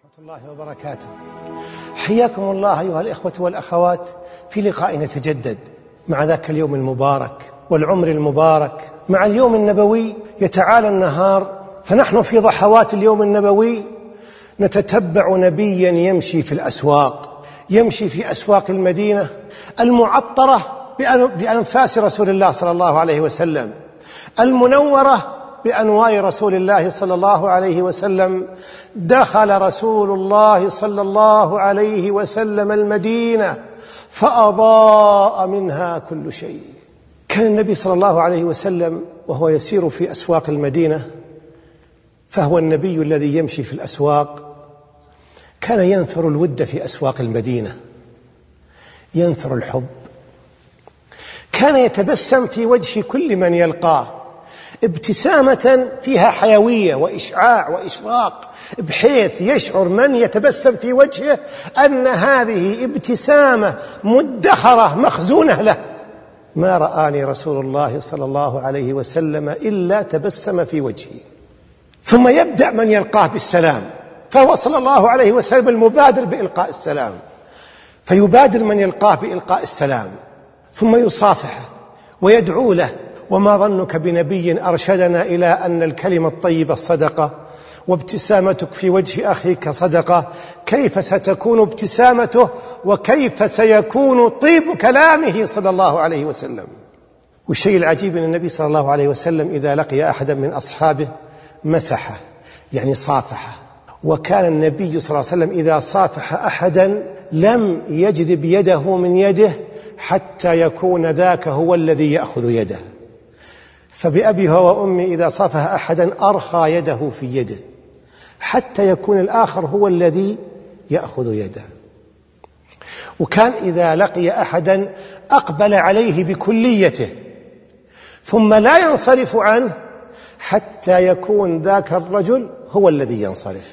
الله وبركاته. حياكم الله أيها الإخوة والأخوات في لقاء نتجدد مع ذاك اليوم المبارك والعمر المبارك، مع اليوم النبوي. يتعالى النهار فنحن في ضحوات اليوم النبوي نتتبع نبيا يمشي في الأسواق، يمشي في أسواق المدينة المعطرة بأنفاس رسول الله صلى الله عليه وسلم، المنورة بأنواع رسول الله صلى الله عليه وسلم. دخل رسول الله صلى الله عليه وسلم المدينة فأضاء منها كل شيء. كان النبي صلى الله عليه وسلم وهو يسير في أسواق المدينة، فهو النبي الذي يمشي في الأسواق، كان ينثر الود في أسواق المدينة، ينثر الحب، كان يتبسم في وجه كل من يلقاه ابتسامة فيها حيوية وإشعاع وإشراق، بحيث يشعر من يتبسم في وجهه أن هذه ابتسامة مدخرة مخزونة له. ما رآني رسول الله صلى الله عليه وسلم إلا تبسم في وجهي. ثم يبدأ من يلقاه بالسلام، فهو صلى الله عليه وسلم المبادر بإلقاء السلام، فيبادر من يلقاه بإلقاء السلام، ثم يصافحه ويدعو له. وما ظنك بنبي أرشدنا إلى أن الكلمة الطيبة صدقة، وابتسامتك في وجه أخيك صدقة. كيف ستكون ابتسامته وكيف سيكون طيب كلامه صلى الله عليه وسلم؟ والشيء العجيب أن النبي صلى الله عليه وسلم إذا لقي أحدا من أصحابه مسحه، يعني صافحه. وكان النبي صلى الله عليه وسلم إذا صافح أحدا لم يجذب يده من يده حتى يكون ذاك هو الذي يأخذ يده. فبأبي هو وأمي إذا صافح أحدا أرخى يده في يده حتى يكون الآخر هو الذي يأخذ يده. وكان إذا لقي أحدا أقبل عليه بكليته ثم لا ينصرف عنه حتى يكون ذاك الرجل هو الذي ينصرف،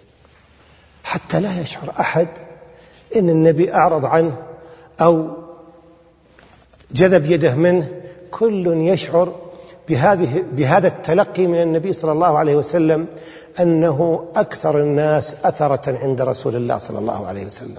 حتى لا يشعر أحد إن النبي أعرض عنه أو جذب يده منه. كل يشعر بهذا التلقي من النبي صلى الله عليه وسلم أنه أكثر الناس أثرة عند رسول الله صلى الله عليه وسلم.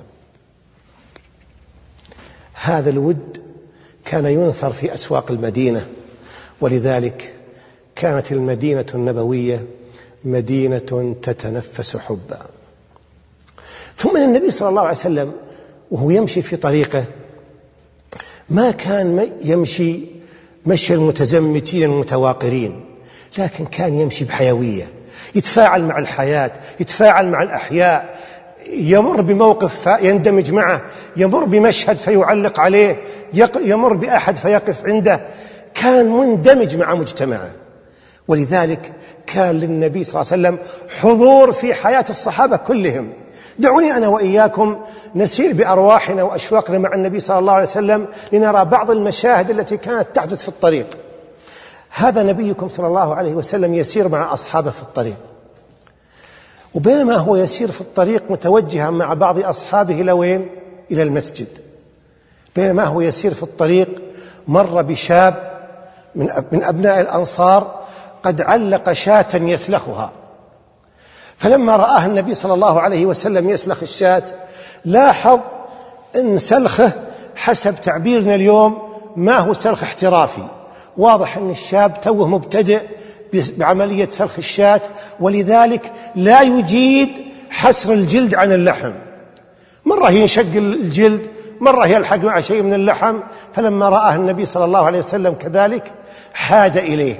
هذا الود كان ينثر في أسواق المدينة، ولذلك كانت المدينة النبوية مدينة تتنفس حبا. ثم النبي صلى الله عليه وسلم وهو يمشي في طريقه ما كان يمشي مشي المتزمتين المتواقرين، لكن كان يمشي بحيوية، يتفاعل مع الحياة، يتفاعل مع الأحياء، يمر بموقف فيندمج معه، يمر بمشهد فيعلق عليه، يمر بأحد فيقف عنده. كان مندمج مع مجتمعه، ولذلك كان للنبي صلى الله عليه وسلم حضور في حياة الصحابة كلهم. دعوني أنا وإياكم نسير بأرواحنا وأشواقنا مع النبي صلى الله عليه وسلم لنرى بعض المشاهد التي كانت تحدث في الطريق. هذا نبيكم صلى الله عليه وسلم يسير مع أصحابه في الطريق، وبينما هو يسير في الطريق متوجها مع بعض أصحابه إلى وين؟ إلى المسجد. بينما هو يسير في الطريق مر بشاب من أبناء الأنصار قد علق شاة يسلخها، فلما رآه النبي صلى الله عليه وسلم يسلخ الشاة لاحظ أن سلخه حسب تعبيرنا اليوم ما هو سلخ احترافي، واضح أن الشاب توه مبتدئ بعملية سلخ الشاة، ولذلك لا يجيد حسر الجلد عن اللحم، مرة ينشق الجلد، مرة يلحق مع شيء من اللحم. فلما رآه النبي صلى الله عليه وسلم كذلك حاد إليه،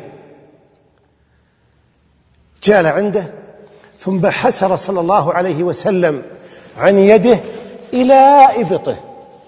جال عنده، ثم حسر صلى الله عليه وسلم عن يده إلى إبطه،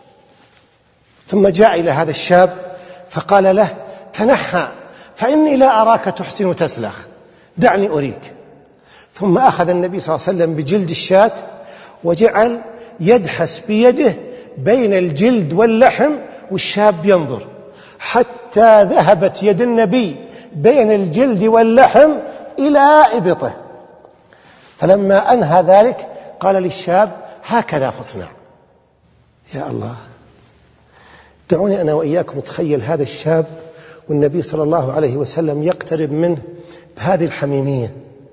ثم جاء إلى هذا الشاب فقال له: تنحى فإني لا أراك تحسن تسلخ، دعني أريك. ثم أخذ النبي صلى الله عليه وسلم بجلد الشاة وجعل يدحس بيده بين الجلد واللحم، والشاب ينظر حتى ذهبت يد النبي بين الجلد واللحم إلى إبطه. فلما أنهى ذلك قال للشاب: هكذا فاصنع. يا الله، دعوني أنا وإياكم نتخيل هذا الشاب والنبي صلى الله عليه وسلم يقترب منه بهذه الحميمية،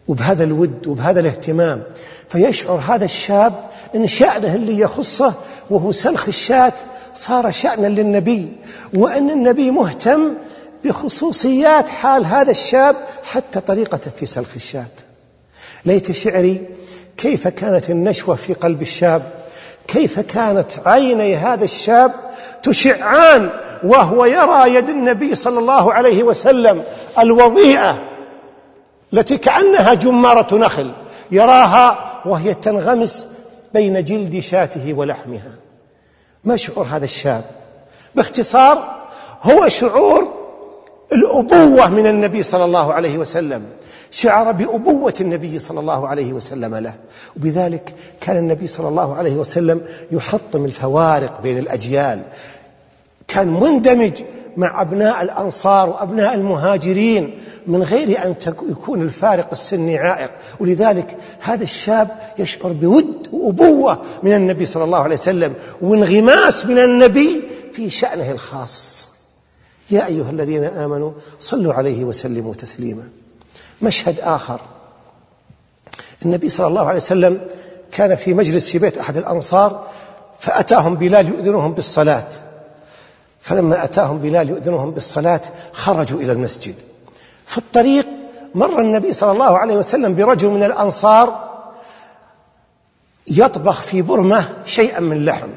وبهذا الود وبهذا الاهتمام، فيشعر هذا الشاب أن شأنه اللي يخصه وهو سلخ الشاة صار شأنا للنبي، وأن النبي مهتم بخصوصيات حال هذا الشاب حتى طريقته في سلخ الشاة. ليت شعري كيف كانت النشوة في قلب الشاب، كيف كانت عيني هذا الشاب تشعان وهو يرى يد النبي صلى الله عليه وسلم الوضيئة التي كأنها جمارة نخل، يراها وهي تنغمس بين جلد شاته ولحمها. ما شعور هذا الشاب؟ باختصار هو شعور الأبوة من النبي صلى الله عليه وسلم، شعر بأبوة النبي صلى الله عليه وسلم له، وبذلك كان النبي صلى الله عليه وسلم يحطم الفوارق بين الأجيال، كان مندمج مع أبناء الأنصار وأبناء المهاجرين من غير أن يكون الفارق السني عائق. ولذلك هذا الشاب يشعر بود وأبوة من النبي صلى الله عليه وسلم وانغماس من النبي في شأنه الخاص. يا أيها الذين آمنوا صلوا عليه وسلموا تسليما. مشهد آخر، النبي صلى الله عليه وسلم كان في مجلس في بيت أحد الأنصار، فأتاهم بلال يؤذنهم بالصلاة، فلما أتاهم بلال يؤذنهم بالصلاة خرجوا إلى المسجد. في الطريق مر النبي صلى الله عليه وسلم برجل من الأنصار يطبخ في برمة شيئا من لحم،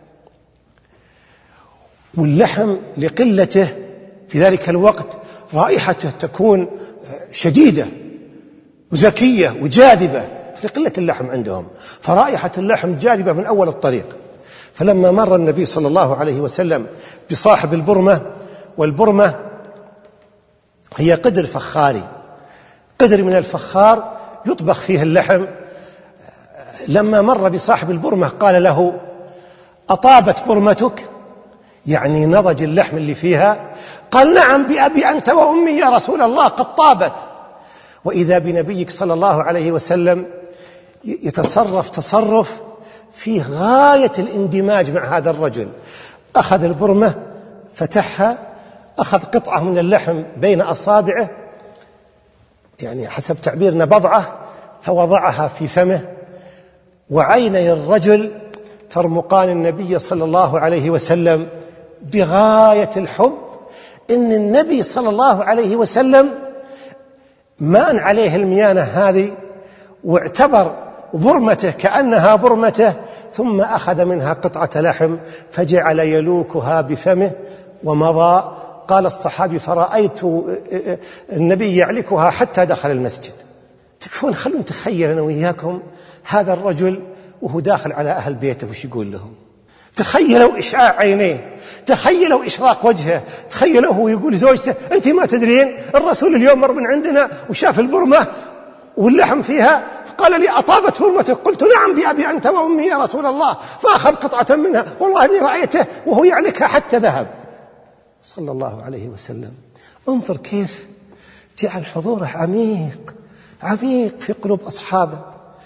واللحم لقلته في ذلك الوقت رائحته تكون شديدة وزكية وجاذبة لقلة اللحم عندهم، فرائحة اللحم جاذبة من أول الطريق. فلما مر النبي صلى الله عليه وسلم بصاحب البرمة، والبرمة هي قدر فخاري، قدر من الفخار يطبخ فيه اللحم، لما مر بصاحب البرمة قال له: أطابت برمتك؟ يعني نضج اللحم اللي فيها؟ قال: نعم بأبي أنت وأمي يا رسول الله قد طابت. وإذا بنبيك صلى الله عليه وسلم يتصرف تصرف فيه غاية الاندماج مع هذا الرجل، أخذ البرمة فتحها، أخذ قطعة من اللحم بين أصابعه، يعني حسب تعبيرنا بضعة، فوضعها في فمه، وعيني الرجل ترمقان النبي صلى الله عليه وسلم بغاية الحب، إن النبي صلى الله عليه وسلم مان عليه الميانة هذه واعتبر برمته كأنها برمته، ثم أخذ منها قطعة لحم فجعل يلوكها بفمه ومضى. قال الصحابي: فرأيت النبي يعلكها حتى دخل المسجد. تكفون خلوا نتخيل أنا وإياكم هذا الرجل وهو داخل على أهل بيته وش يقول لهم. تخيلوا إشعاع عينيه، تخيلوا إشراق وجهه، تخيلوا هو يقول لزوجته: أنت ما تدرين الرسول اليوم مر من عندنا وشاف البرمة واللحم فيها فقال لي: أطابت برمتك؟ قلت: نعم بأبي أنت وأمي يا رسول الله. فأخذ قطعة منها، والله إني رأيته وهو يعلكها حتى ذهب صلى الله عليه وسلم. انظر كيف جعل حضوره عميق عميق في قلوب أصحابه.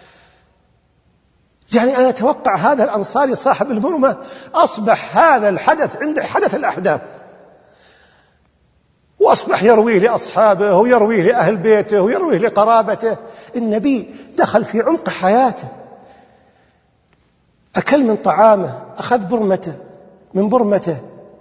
يعني أنا أتوقع هذا الأنصاري صاحب البرمة أصبح هذا الحدث عنده حدث الأحداث، وأصبح يرويه لأصحابه ويرويه لأهل بيته ويرويه لقرابته. النبي دخل في عمق حياته، أكل من طعامه، أخذ برمته من برمته.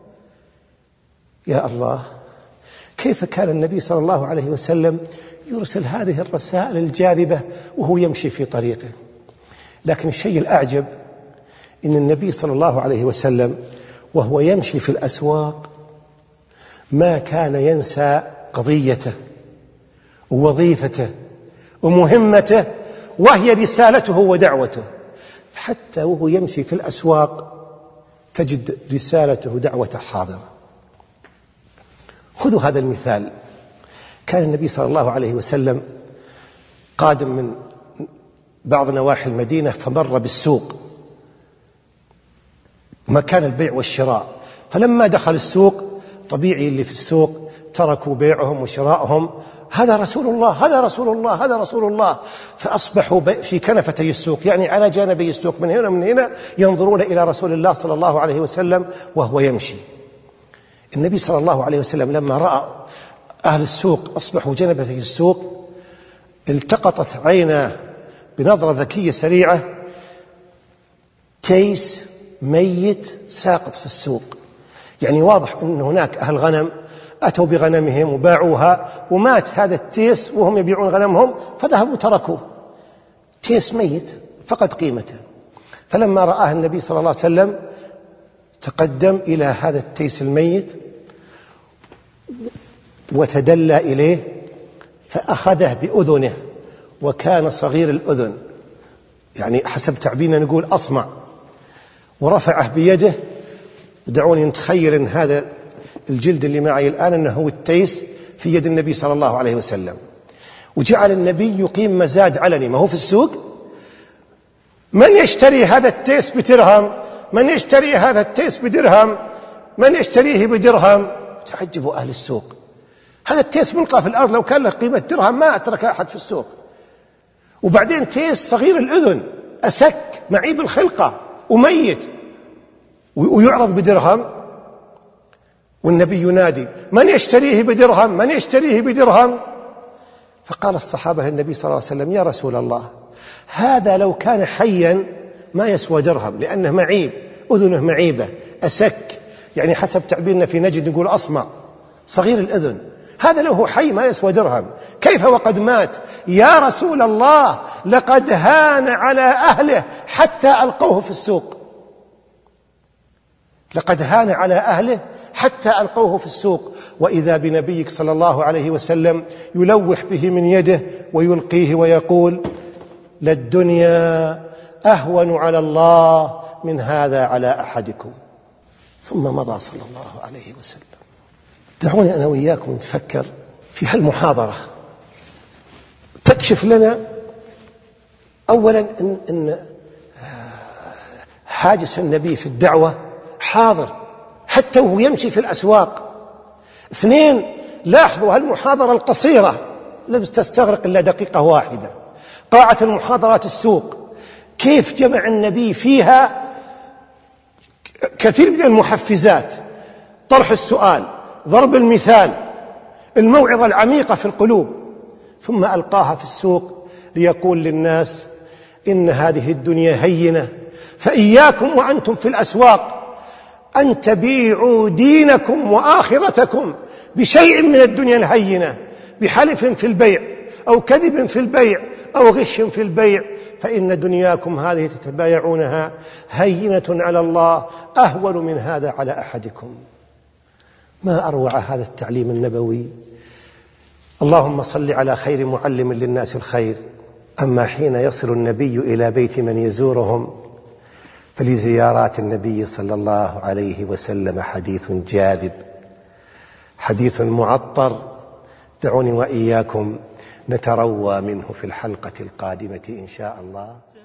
يا الله، كيف كان النبي صلى الله عليه وسلم يرسل هذه الرسائل الجاذبة وهو يمشي في طريقه. لكن الشيء الأعجب إن النبي صلى الله عليه وسلم وهو يمشي في الأسواق ما كان ينسى قضيته ووظيفته ومهمته، وهي رسالته ودعوته. حتى وهو يمشي في الأسواق تجد رسالته ودعوته حاضرة. خذوا هذا المثال. كان النبي صلى الله عليه وسلم قادم من بعض نواحي المدينة، فمر بالسوق مكان البيع والشراء، فلما دخل السوق طبيعي اللي في السوق تركوا بيعهم وشراءهم، هذا رسول الله، هذا رسول الله، هذا رسول الله. فأصبحوا في كنفتي السوق، يعني على جانبي السوق من هنا ومن هنا، ينظرون إلى رسول الله صلى الله عليه وسلم وهو يمشي. النبي صلى الله عليه وسلم لما رأى أهل السوق أصبحوا جنبتي السوق التقطت عيناه بنظرة ذكية سريعة تيس ميت ساقط في السوق. يعني واضح أن هناك أهل غنم أتوا بغنمهم وباعوها، ومات هذا التيس وهم يبيعون غنمهم، فذهبوا تركوه. تيس ميت فقد قيمته. فلما رآه النبي صلى الله عليه وسلم تقدم إلى هذا التيس الميت وتدلى إليه فأخذه بأذنه، وكان صغير الأذن، يعني حسب تعبيرنا نقول أصمع، ورفعه بيده. دعوني نتخيل أن هذا الجلد اللي معي الآن أنه هو التيس في يد النبي صلى الله عليه وسلم. وجعل النبي يقيم مزاد علني، ما هو في السوق، من يشتري هذا التيس بدرهم، من يشتري هذا التيس بدرهم، من يشتريه بدرهم. تعجبوا أهل السوق، هذا التيس ملقى في الأرض، لو كان له قيمة درهم ما أترك أحد في السوق. وبعدين تيس صغير الأذن أسك معيب الخلقة وميت ويعرض بدرهم. والنبي ينادي من يشتريه بدرهم، من يشتريه بدرهم. فقال الصحابة للنبي صلى الله عليه وسلم يا رسول الله، هذا لو كان حيا ما يسوى درهم، لأنه معيب، أذنه معيبة أسك، يعني حسب تعبيرنا في نجد نقول أصمع، صغير الأذن. هذا لو هو حي ما يسوى درهم، كيف وقد مات؟ يا رسول الله لقد هان على أهله حتى ألقوه في السوق، لقد هان على أهله حتى ألقوه في السوق. وإذا بنبيك صلى الله عليه وسلم يلوح به من يده ويلقيه ويقول للدنيا أهون على الله من هذا على أحدكم. ثم مضى صلى الله عليه وسلم. دعوني أنا وإياكم نتفكر في هالمحاضرة، تكشف لنا أولا إن حاجس النبي في الدعوة حاضر حتى وهو يمشي في الأسواق. اثنين، لاحظوا هالمحاضرة القصيرة لم تستغرق إلا دقيقة واحدة، قاعة المحاضرات السوق، كيف جمع النبي فيها كثير من المحفزات، طرح السؤال، ضرب المثال، الموعظة العميقة في القلوب، ثم ألقاها في السوق ليقول للناس إن هذه الدنيا هينة، فإياكم وأنتم في الأسواق أن تبيعوا دينكم وآخرتكم بشيء من الدنيا الهينة، بحلف في البيع أو كذب في البيع أو غش في البيع، فإن دنياكم هذه تتبايعونها هينة على الله أهون من هذا على أحدكم. ما أروع هذا التعليم النبوي. اللهم صل على خير معلم للناس الخير. أما حين يصل النبي إلى بيت من يزورهم فلزيارات النبي صلى الله عليه وسلم حديث جاذب، حديث معطر. دعوني وإياكم نتروى منه في الحلقة القادمة إن شاء الله.